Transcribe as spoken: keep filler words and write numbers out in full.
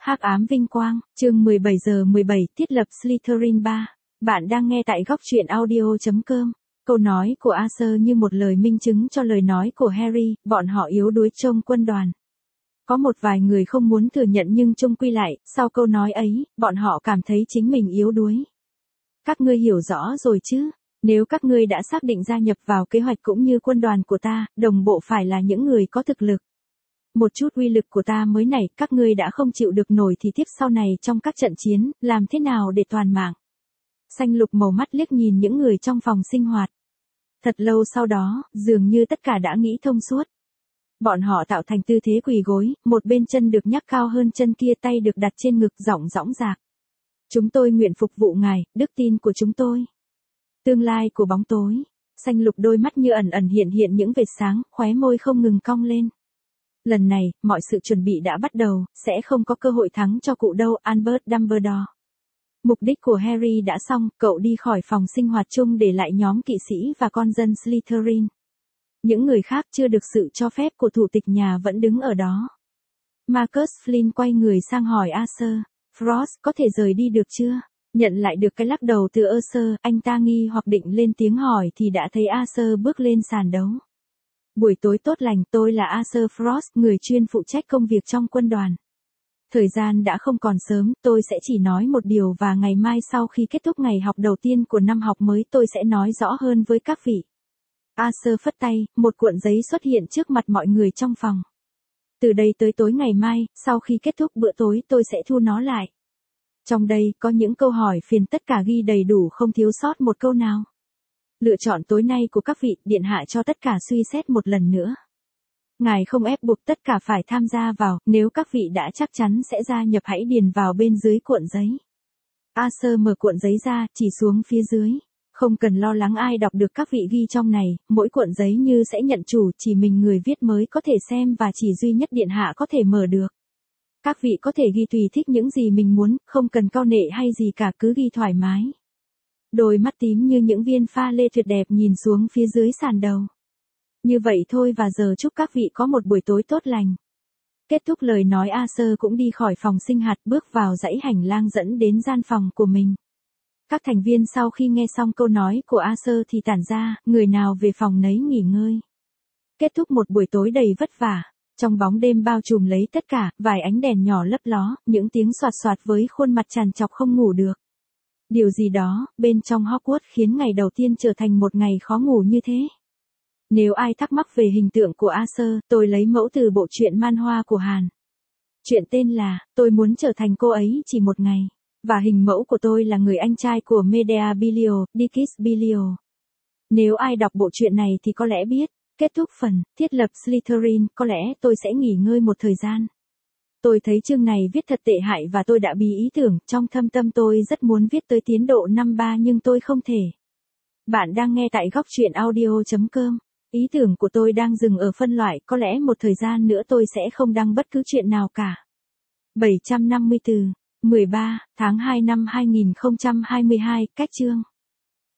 Hắc ám vinh quang, chương mười bảy giờ mười bảy, thiết lập Slytherin ba. Bạn đang nghe tại góc truyện audio chấm com. Câu nói của Arthur như một lời minh chứng cho lời nói của Harry, bọn họ yếu đuối trong quân đoàn. Có một vài người không muốn thừa nhận nhưng chung quy lại, sau câu nói ấy, bọn họ cảm thấy chính mình yếu đuối. Các ngươi hiểu rõ rồi chứ? Nếu các ngươi đã xác định gia nhập vào kế hoạch cũng như quân đoàn của ta, đồng bộ phải là những người có thực lực. Một chút uy lực của ta mới này, các ngươi đã không chịu được nổi thì tiếp sau này trong các trận chiến, làm thế nào để toàn mạng? Xanh lục màu mắt liếc nhìn những người trong phòng sinh hoạt. Thật lâu sau đó, dường như tất cả đã nghĩ thông suốt. Bọn họ tạo thành tư thế quỳ gối, một bên chân được nhắc cao hơn chân kia, tay được đặt trên ngực, giọng dõng dạc. Chúng tôi nguyện phục vụ ngài, đức tin của chúng tôi. Tương lai của bóng tối. Xanh lục đôi mắt như ẩn ẩn hiện hiện những vệt sáng, khóe môi không ngừng cong lên. Lần này, mọi sự chuẩn bị đã bắt đầu, sẽ không có cơ hội thắng cho cụ đâu, Albus Dumbledore. Mục đích của Harry đã xong, cậu đi khỏi phòng sinh hoạt chung để lại nhóm kỵ sĩ và con dân Slytherin. Những người khác chưa được sự cho phép của thủ tịch nhà vẫn đứng ở đó. Marcus Flynn quay người sang hỏi Arthur, Frost có thể rời đi được chưa? Nhận lại được cái lắc đầu từ Arthur, anh ta nghi hoặc định lên tiếng hỏi thì đã thấy Arthur bước lên sàn đấu. Buổi tối tốt lành, tôi là Arthur Frost, người chuyên phụ trách công việc trong quân đoàn. Thời gian đã không còn sớm, tôi sẽ chỉ nói một điều và ngày mai sau khi kết thúc ngày học đầu tiên của năm học mới tôi sẽ nói rõ hơn với các vị. Arthur phất tay, một cuộn giấy xuất hiện trước mặt mọi người trong phòng. Từ đây tới tối ngày mai, sau khi kết thúc bữa tối tôi sẽ thu nó lại. Trong đây có những câu hỏi phiền tất cả ghi đầy đủ không thiếu sót một câu nào. Lựa chọn tối nay của các vị, điện hạ cho tất cả suy xét một lần nữa. Ngài không ép buộc tất cả phải tham gia vào, nếu các vị đã chắc chắn sẽ gia nhập hãy điền vào bên dưới cuộn giấy. Arthur mở cuộn giấy ra, chỉ xuống phía dưới. Không cần lo lắng ai đọc được các vị ghi trong này, mỗi cuộn giấy như sẽ nhận chủ, chỉ mình người viết mới có thể xem và chỉ duy nhất điện hạ có thể mở được. Các vị có thể ghi tùy thích những gì mình muốn, không cần cau nệ hay gì cả, cứ ghi thoải mái. Đôi mắt tím như những viên pha lê tuyệt đẹp nhìn xuống phía dưới sàn đầu. Như vậy thôi và giờ chúc các vị có một buổi tối tốt lành. Kết thúc lời nói Arthur cũng đi khỏi phòng sinh hoạt bước vào dãy hành lang dẫn đến gian phòng của mình. Các thành viên sau khi nghe xong câu nói của Arthur thì tản ra, người nào về phòng nấy nghỉ ngơi. Kết thúc một buổi tối đầy vất vả. Trong bóng đêm bao trùm lấy tất cả, vài ánh đèn nhỏ lấp ló, những tiếng soạt soạt với khuôn mặt tràn trọc không ngủ được. Điều gì đó, bên trong Hogwarts khiến ngày đầu tiên trở thành một ngày khó ngủ như thế. Nếu ai thắc mắc về hình tượng của Arthur, tôi lấy mẫu từ bộ truyện manhwa của Hàn. Chuyện tên là, tôi muốn trở thành cô ấy chỉ một ngày. Và hình mẫu của tôi là người anh trai của Medea Bilio, Dickie Bilio. Nếu ai đọc bộ truyện này thì có lẽ biết. Kết thúc phần, thiết lập Slytherin, có lẽ tôi sẽ nghỉ ngơi một thời gian. Tôi thấy chương này viết thật tệ hại và tôi đã bí ý tưởng, trong thâm tâm tôi rất muốn viết tới tiến độ năm ba nhưng tôi không thể. Bạn đang nghe tại góc truyện audio chấm com. Ý tưởng của tôi đang dừng ở phân loại, có lẽ một thời gian nữa tôi sẽ không đăng bất cứ chuyện nào cả. bảy trăm năm mươi từ, mười ba, tháng hai năm hai nghìn không trăm hai mươi hai, cách chương.